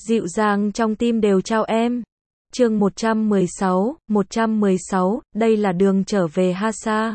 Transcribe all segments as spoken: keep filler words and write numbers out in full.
dịu dàng trong tim đều trao em. Chương một trăm mười sáu, một trăm mười sáu, đây là đường trở về Hasa.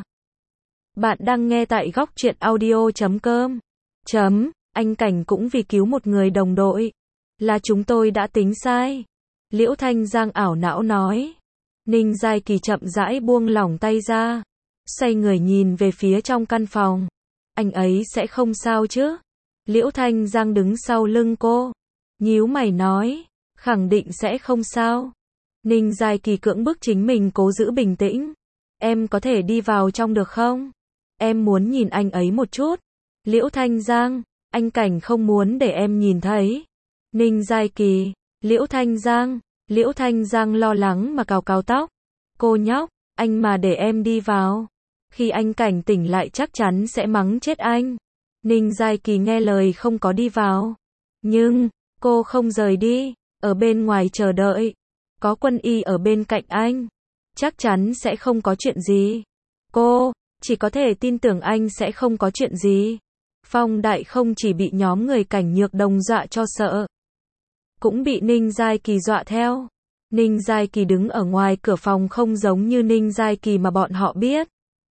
Bạn đang nghe tại góc truyện audio chấm com. Chấm, anh Cảnh cũng vì cứu một người đồng đội. Là chúng tôi đã tính sai. Liễu Thanh Giang ảo não nói. Ninh Giai Kỳ chậm rãi buông lỏng tay ra. Xoay người nhìn về phía trong căn phòng. Anh ấy sẽ không sao chứ? Liễu Thanh Giang đứng sau lưng cô. Nhíu mày nói. Khẳng định sẽ không sao. Ninh Giai Kỳ cưỡng bức chính mình cố giữ bình tĩnh. Em có thể đi vào trong được không? Em muốn nhìn anh ấy một chút. Liễu Thanh Giang, anh Cảnh không muốn để em nhìn thấy. Ninh Giai Kỳ, Liễu Thanh Giang, Liễu Thanh Giang lo lắng mà cào cào tóc. Cô nhóc, anh mà để em đi vào. Khi anh Cảnh tỉnh lại chắc chắn sẽ mắng chết anh. Ninh Giai Kỳ nghe lời không có đi vào. Nhưng, cô không rời đi, ở bên ngoài chờ đợi. Có Quân Y ở bên cạnh anh. Chắc chắn sẽ không có chuyện gì. Cô, chỉ có thể tin tưởng anh sẽ không có chuyện gì. Phong Đại không chỉ bị nhóm người Cảnh Nhược Đồng dọa cho sợ, cũng bị Ninh Giai Kỳ dọa theo. Ninh Giai Kỳ đứng ở ngoài cửa phòng không giống như Ninh Giai Kỳ mà bọn họ biết.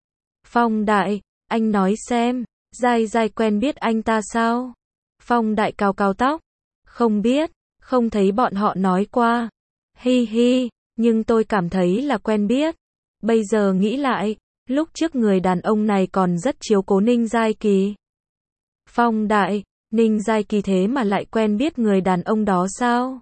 Phong Đại, anh nói xem, Giai Giai quen biết anh ta sao? Phong Đại cào cào tóc. Không biết, không thấy bọn họ nói qua. Hi hi, nhưng tôi cảm thấy là quen biết. Bây giờ nghĩ lại, lúc trước người đàn ông này còn rất chiếu cố Ninh Giai Kỳ. Phong Đại, Ninh Giai Kỳ thế mà lại quen biết người đàn ông đó sao?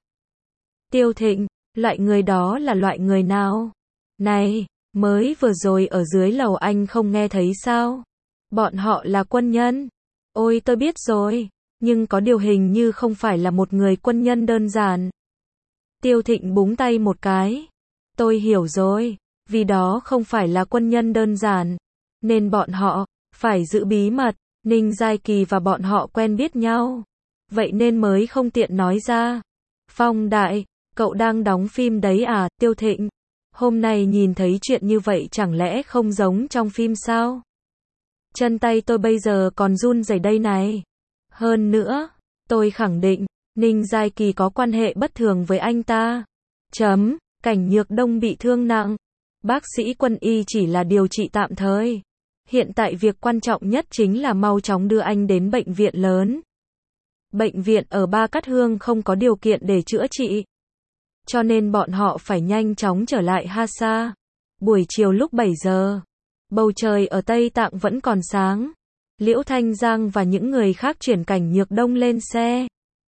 Tiêu Thịnh, loại người đó là loại người nào? Này, mới vừa rồi ở dưới lầu anh không nghe thấy sao? Bọn họ là quân nhân. Ôi tôi biết rồi, nhưng có điều hình như không phải là một người quân nhân đơn giản. Tiêu Thịnh búng tay một cái. Tôi hiểu rồi, vì đó không phải là quân nhân đơn giản, nên bọn họ phải giữ bí mật. Ninh Giai Kỳ và bọn họ quen biết nhau, vậy nên mới không tiện nói ra. Phong Đại, cậu đang đóng phim đấy à? Tiêu Thịnh, hôm nay nhìn thấy chuyện như vậy chẳng lẽ không giống trong phim sao? Chân tay tôi bây giờ còn run rẩy đây này. Hơn nữa, tôi khẳng định, Ninh Giai Kỳ có quan hệ bất thường với anh ta. Chấm, Cảnh Nhược Đông bị thương nặng. Bác sĩ Quân Y chỉ là điều trị tạm thời. Hiện tại việc quan trọng nhất chính là mau chóng đưa anh đến bệnh viện lớn. Bệnh viện ở Ba Cát Hương không có điều kiện để chữa trị, cho nên bọn họ phải nhanh chóng trở lại Hasa. Buổi chiều lúc bảy giờ, bầu trời ở Tây Tạng vẫn còn sáng. Liễu Thanh Giang và những người khác chuyển Cảnh Nhược Đông lên xe.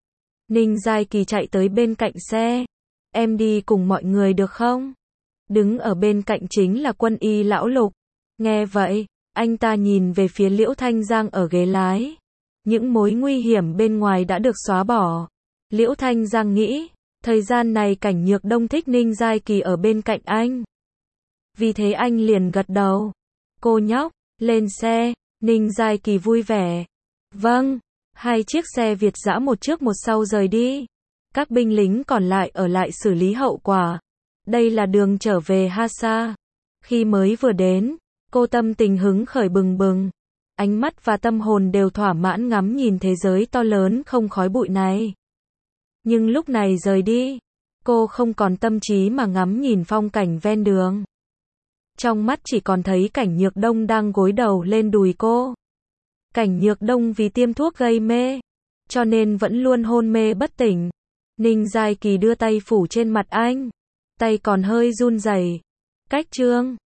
Ninh Giai Kỳ chạy tới bên cạnh xe. Em đi cùng mọi người được không? Đứng ở bên cạnh chính là Quân Y lão Lục. Nghe vậy, anh ta nhìn về phía Liễu Thanh Giang ở ghế lái. Những mối nguy hiểm bên ngoài đã được xóa bỏ. Liễu Thanh Giang nghĩ, thời gian này Cảnh Nhược Đông thích Ninh Giai Kỳ ở bên cạnh anh. Vì thế anh liền gật đầu. Cô nhóc, lên xe. Ninh Giai Kỳ vui vẻ. Vâng. Hai chiếc xe Việt dã một trước một sau rời đi. Các binh lính còn lại ở lại xử lý hậu quả. Đây là đường trở về Hasa. Khi mới vừa đến, cô tâm tình hứng khởi bừng bừng. Ánh mắt và tâm hồn đều thỏa mãn ngắm nhìn thế giới to lớn không khói bụi này. Nhưng lúc này rời đi, cô không còn tâm trí mà ngắm nhìn phong cảnh ven đường. Trong mắt chỉ còn thấy Cảnh Nhược Đông đang gối đầu lên đùi cô. Cảnh Nhược Đông vì tiêm thuốc gây mê, cho nên vẫn luôn hôn mê bất tỉnh. Ninh Giai Kỳ đưa tay phủ trên mặt anh, tay còn hơi run rẩy. Cách chương